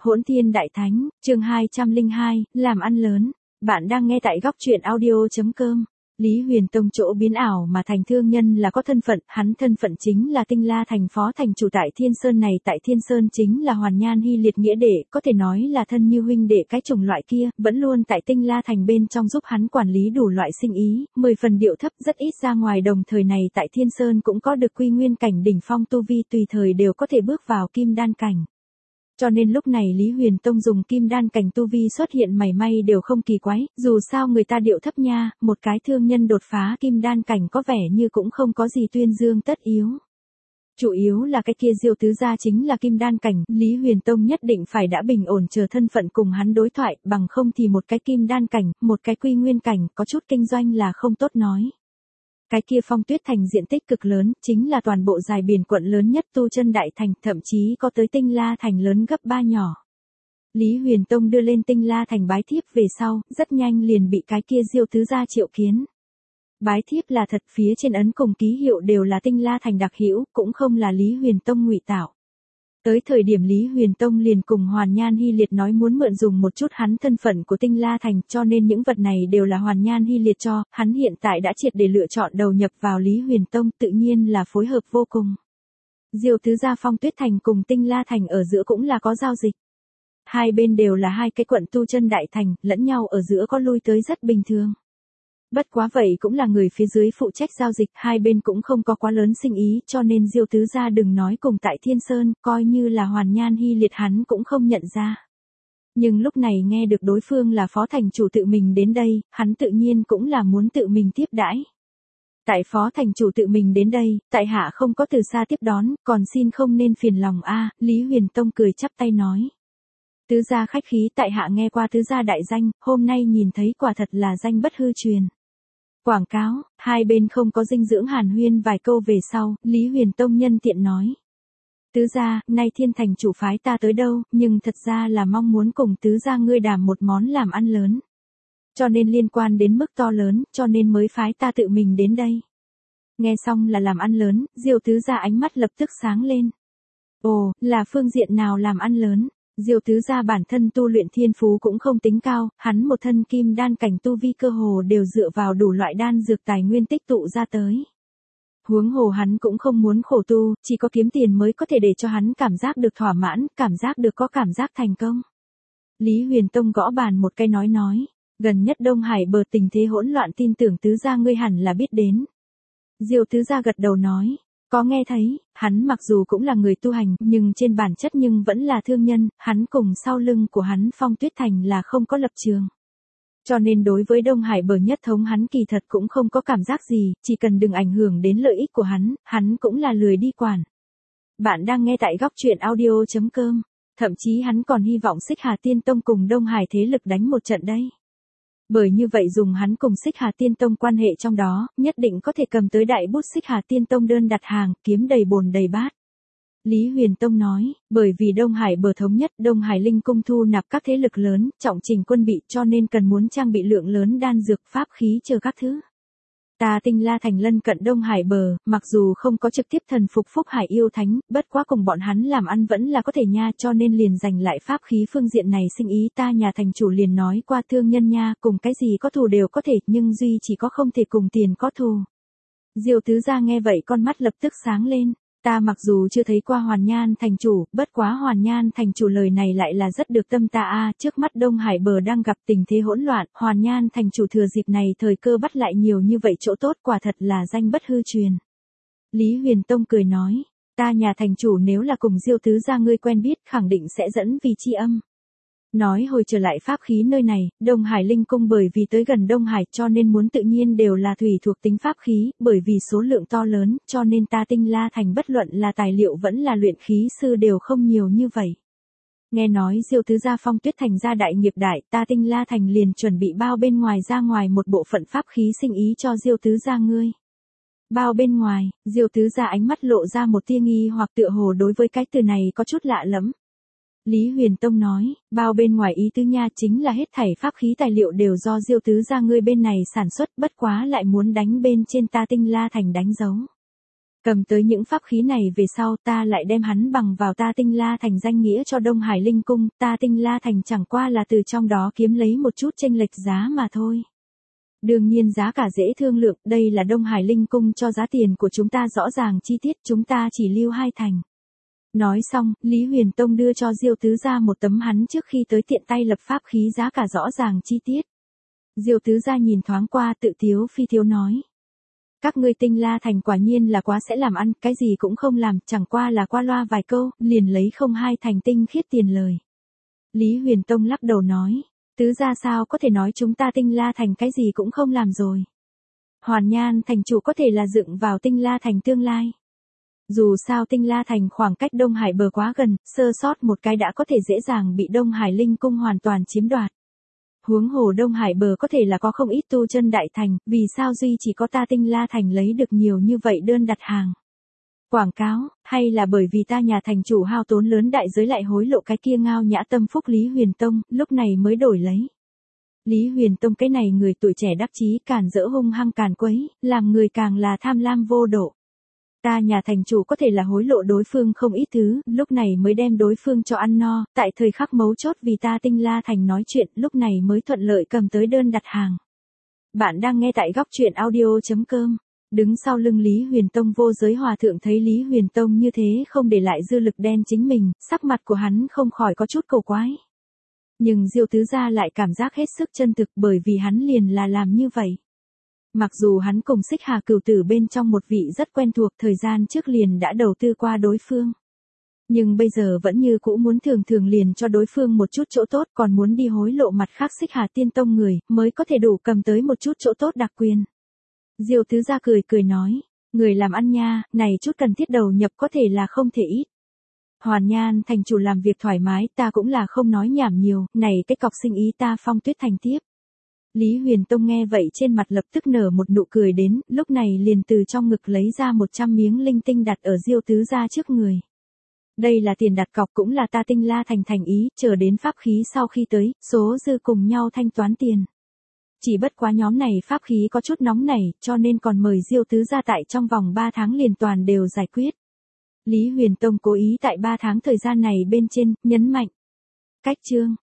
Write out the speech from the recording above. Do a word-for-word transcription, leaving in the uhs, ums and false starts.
Hỗn Thiên Đại Thánh, chương hai trăm lẻ hai, làm ăn lớn. Bạn đang nghe tại góc truyện audio chấm com. Lý Huyền Tông chỗ biến ảo mà thành thương nhân là có thân phận, hắn thân phận chính là Tinh La Thành phó thành chủ tại Thiên Sơn này, tại Thiên Sơn chính là Hoàn Nhan Hy liệt nghĩa đệ, có thể nói là thân như huynh đệ cái chủng loại kia, vẫn luôn tại Tinh La Thành bên trong giúp hắn quản lý đủ loại sinh ý, mười phần điệu thấp rất ít ra ngoài, đồng thời này tại Thiên Sơn cũng có được quy nguyên cảnh đỉnh phong tu vi, tùy thời đều có thể bước vào kim đan cảnh. Cho nên lúc này Lý Huyền Tông dùng kim đan cảnh tu vi xuất hiện mảy may đều không kỳ quái, dù sao người ta điệu thấp nha, một cái thương nhân đột phá kim đan cảnh có vẻ như cũng không có gì tuyên dương tất yếu. Chủ yếu là cái kia Diêu tứ gia chính là kim đan cảnh, Lý Huyền Tông nhất định phải đã bình ổn chờ thân phận cùng hắn đối thoại, bằng không thì một cái kim đan cảnh, một cái quy nguyên cảnh, có chút kinh doanh là không tốt nói. Cái kia Phong Tuyết Thành diện tích cực lớn, chính là toàn bộ dài biển quận lớn nhất tu chân đại thành, thậm chí có tới Tinh La Thành lớn gấp ba nhỏ. Lý Huyền Tông đưa lên Tinh La Thành bái thiếp về sau, rất nhanh liền bị cái kia Diêu tứ gia triệu kiến. Bái thiếp là thật, phía trên ấn cùng ký hiệu đều là Tinh La Thành đặc hữu, cũng không là Lý Huyền Tông ngụy tạo. Tới thời điểm Lý Huyền Tông liền cùng Hoàn Nhan Hy liệt nói muốn mượn dùng một chút hắn thân phận của Tinh La Thành, cho nên những vật này đều là Hoàn Nhan Hy liệt cho, hắn hiện tại đã triệt để lựa chọn đầu nhập vào Lý Huyền Tông, tự nhiên là phối hợp vô cùng. Diêu tứ gia Phong Tuyết Thành cùng Tinh La Thành ở giữa cũng là có giao dịch. Hai bên đều là hai cái quận tu chân đại thành, lẫn nhau ở giữa có lui tới rất bình thường. Bất quá vậy cũng là người phía dưới phụ trách giao dịch, hai bên cũng không có quá lớn sinh ý, cho nên Diêu tứ gia đừng nói cùng tại Thiên Sơn, coi như là Hoàn Nhan Hy liệt hắn cũng không nhận ra. Nhưng lúc này nghe được đối phương là phó thành chủ tự mình đến đây, hắn tự nhiên cũng là muốn tự mình tiếp đãi. Tại phó thành chủ tự mình đến đây, tại hạ không có từ xa tiếp đón, còn xin không nên phiền lòng a. Lý Huyền Tông cười chắp tay nói. Tứ gia khách khí, tại hạ nghe qua tứ gia đại danh, hôm nay nhìn thấy quả thật là danh bất hư truyền. Quảng cáo, hai bên không có dinh dưỡng hàn huyên vài câu về sau, Lý Huyền Tông nhân tiện nói. Tứ gia, nay Thiên Thành chủ phái ta tới đâu, nhưng thật ra là mong muốn cùng tứ gia ngươi đàm một món làm ăn lớn. Cho nên liên quan đến mức to lớn, cho nên mới phái ta tự mình đến đây. Nghe xong là làm ăn lớn, Diêu tứ gia ánh mắt lập tức sáng lên. Ồ, là phương diện nào làm ăn lớn? Diêu tứ gia bản thân tu luyện thiên phú cũng không tính cao, hắn một thân kim đan cảnh tu vi cơ hồ đều dựa vào đủ loại đan dược tài nguyên tích tụ ra tới. Huống hồ hắn cũng không muốn khổ tu, chỉ có kiếm tiền mới có thể để cho hắn cảm giác được thỏa mãn, cảm giác được có cảm giác thành công. Lý Huyền Tông gõ bàn một cái nói nói, gần nhất Đông Hải bờ tình thế hỗn loạn, tin tưởng tứ gia ngươi hẳn là biết đến. Diêu tứ gia gật đầu nói. Có nghe thấy, hắn mặc dù cũng là người tu hành, nhưng trên bản chất nhưng vẫn là thương nhân, hắn cùng sau lưng của hắn Phong Tuyết Thành là không có lập trường. Cho nên đối với Đông Hải bờ nhất thống hắn kỳ thật cũng không có cảm giác gì, chỉ cần đừng ảnh hưởng đến lợi ích của hắn, hắn cũng là lười đi quản. Bạn đang nghe tại góc truyện audio chấm com, thậm chí hắn còn hy vọng Xích Hà Tiên Tông cùng Đông Hải thế lực đánh một trận đây. Bởi như vậy dùng hắn cùng Xích Hà Tiên Tông quan hệ trong đó, nhất định có thể cầm tới đại bút Xích Hà Tiên Tông đơn đặt hàng, kiếm đầy bồn đầy bát. Lý Huyền Tông nói, bởi vì Đông Hải bờ thống nhất, Đông Hải Linh Cung thu nạp các thế lực lớn, trọng trình quân bị, cho nên cần muốn trang bị lượng lớn đan dược, pháp khí chờ các thứ. Ta Tinh La Thành lân cận Đông Hải bờ, mặc dù không có trực tiếp thần phục Phúc Hải yêu thánh, bất quá cùng bọn hắn làm ăn vẫn là có thể nha, cho nên liền giành lại pháp khí phương diện này sinh ý, ta nhà thành chủ liền nói qua thương nhân nha, cùng cái gì có thù đều có thể, nhưng duy chỉ có không thể cùng tiền có thù. Diêu tứ gia nghe vậy con mắt lập tức sáng lên. Ta mặc dù chưa thấy qua Hoàn Nhan thành chủ, bất quá Hoàn Nhan thành chủ lời này lại là rất được tâm ta a. Trước mắt Đông Hải bờ đang gặp tình thế hỗn loạn, Hoàn Nhan thành chủ thừa dịp này thời cơ bắt lại nhiều như vậy chỗ tốt, quả thật là danh bất hư truyền. Lý Huyền Tông cười nói, ta nhà thành chủ nếu là cùng Diêu tứ gia ngươi quen biết, khẳng định sẽ dẫn vì tri âm. Nói hồi trở lại pháp khí nơi này, Đông Hải Linh Cung bởi vì tới gần Đông Hải cho nên muốn tự nhiên đều là thủy thuộc tính pháp khí, bởi vì số lượng to lớn, cho nên ta Tinh La Thành bất luận là tài liệu vẫn là luyện khí sư đều không nhiều như vậy. Nghe nói Diêu tứ gia Phong Tuyết Thành gia đại nghiệp đại, ta Tinh La Thành liền chuẩn bị bao bên ngoài ra ngoài một bộ phận pháp khí sinh ý cho Diêu tứ gia ngươi. Bao bên ngoài, Diêu tứ gia ánh mắt lộ ra một tia nghi hoặc, tựa hồ đối với cái từ này có chút lạ lẫm. Lý Huyền Tông nói, bao bên ngoài ý tứ nha chính là hết thảy pháp khí tài liệu đều do Diêu tứ gia ngươi bên này sản xuất, bất quá lại muốn đánh bên trên ta Tinh La Thành đánh dấu. Cầm tới những pháp khí này về sau ta lại đem hắn bằng vào ta Tinh La Thành danh nghĩa cho Đông Hải Linh Cung, ta Tinh La Thành chẳng qua là từ trong đó kiếm lấy một chút chênh lệch giá mà thôi. Đương nhiên giá cả dễ thương lượng, đây là Đông Hải Linh Cung cho giá tiền của chúng ta rõ ràng chi tiết, chúng ta chỉ lưu hai thành. Nói xong, Lý Huyền Tông đưa cho Diêu Tứ Gia một tấm hắn trước khi tới tiện tay lập pháp khí giá cả rõ ràng chi tiết. Diêu Tứ Gia nhìn thoáng qua tự tiếu phi tiếu nói. Các ngươi Tinh La Thành quả nhiên là quá sẽ làm ăn, cái gì cũng không làm, chẳng qua là qua loa vài câu, liền lấy không hai thành tinh khiết tiền lời. Lý Huyền Tông lắc đầu nói. Tứ Gia sao có thể nói chúng ta Tinh La Thành cái gì cũng không làm rồi. Hoàn Nhan thành chủ có thể là dựng vào Tinh La Thành tương lai. Dù sao Tinh La Thành khoảng cách Đông Hải bờ quá gần, sơ sót một cái đã có thể dễ dàng bị Đông Hải Linh Cung hoàn toàn chiếm đoạt. Huống hồ Đông Hải bờ có thể là có không ít tu chân đại thành, vì sao duy chỉ có ta Tinh La Thành lấy được nhiều như vậy đơn đặt hàng. Quảng cáo, hay là bởi vì ta nhà thành chủ hao tốn lớn đại giới lại hối lộ cái kia ngao nhã tâm phúc Lý Huyền Tông, lúc này mới đổi lấy. Lý Huyền Tông cái này người tuổi trẻ đắc chí càn rỡ hung hăng càn quấy, làm người càng là tham lam vô độ. Ta nhà thành chủ có thể là hối lộ đối phương không ít thứ, lúc này mới đem đối phương cho ăn no, tại thời khắc mấu chốt vì ta Tinh La Thành nói chuyện, lúc này mới thuận lợi cầm tới đơn đặt hàng. Bạn đang nghe tại góc truyện audio chấm com. Đứng sau lưng Lý Huyền Tông vô giới hòa thượng thấy Lý Huyền Tông như thế không để lại dư lực đen chính mình, sắc mặt của hắn không khỏi có chút cầu quái. Nhưng Diêu Tứ Gia lại cảm giác hết sức chân thực bởi vì hắn liền là làm như vậy. Mặc dù hắn cùng Xích Hà Cửu Tử bên trong một vị rất quen thuộc thời gian trước liền đã đầu tư qua đối phương. Nhưng bây giờ vẫn như cũ muốn thường thường liền cho đối phương một chút chỗ tốt còn muốn đi hối lộ mặt khác Xích Hà Tiên Tông người mới có thể đủ cầm tới một chút chỗ tốt đặc quyền. Diêu Tứ Gia cười cười nói, người làm ăn nha, này chút cần thiết đầu nhập có thể là không thể ít. Hoàn Nhan thành chủ làm việc thoải mái ta cũng là không nói nhảm nhiều, này cái cọc sinh ý ta Phong Tuyết Thành tiếp. Lý Huyền Tông nghe vậy trên mặt lập tức nở một nụ cười đến, lúc này liền từ trong ngực lấy ra một trăm miếng linh tinh đặt ở Diêu Tứ Gia trước người. Đây là tiền đặt cọc cũng là ta Tinh La Thành thành ý, chờ đến pháp khí sau khi tới, số dư cùng nhau thanh toán tiền. Chỉ bất quá nhóm này pháp khí có chút nóng nảy, cho nên còn mời Diêu Tứ Gia tại trong vòng ba tháng liền toàn đều giải quyết. Lý Huyền Tông cố ý tại ba tháng thời gian này bên trên, nhấn mạnh. Cách chương.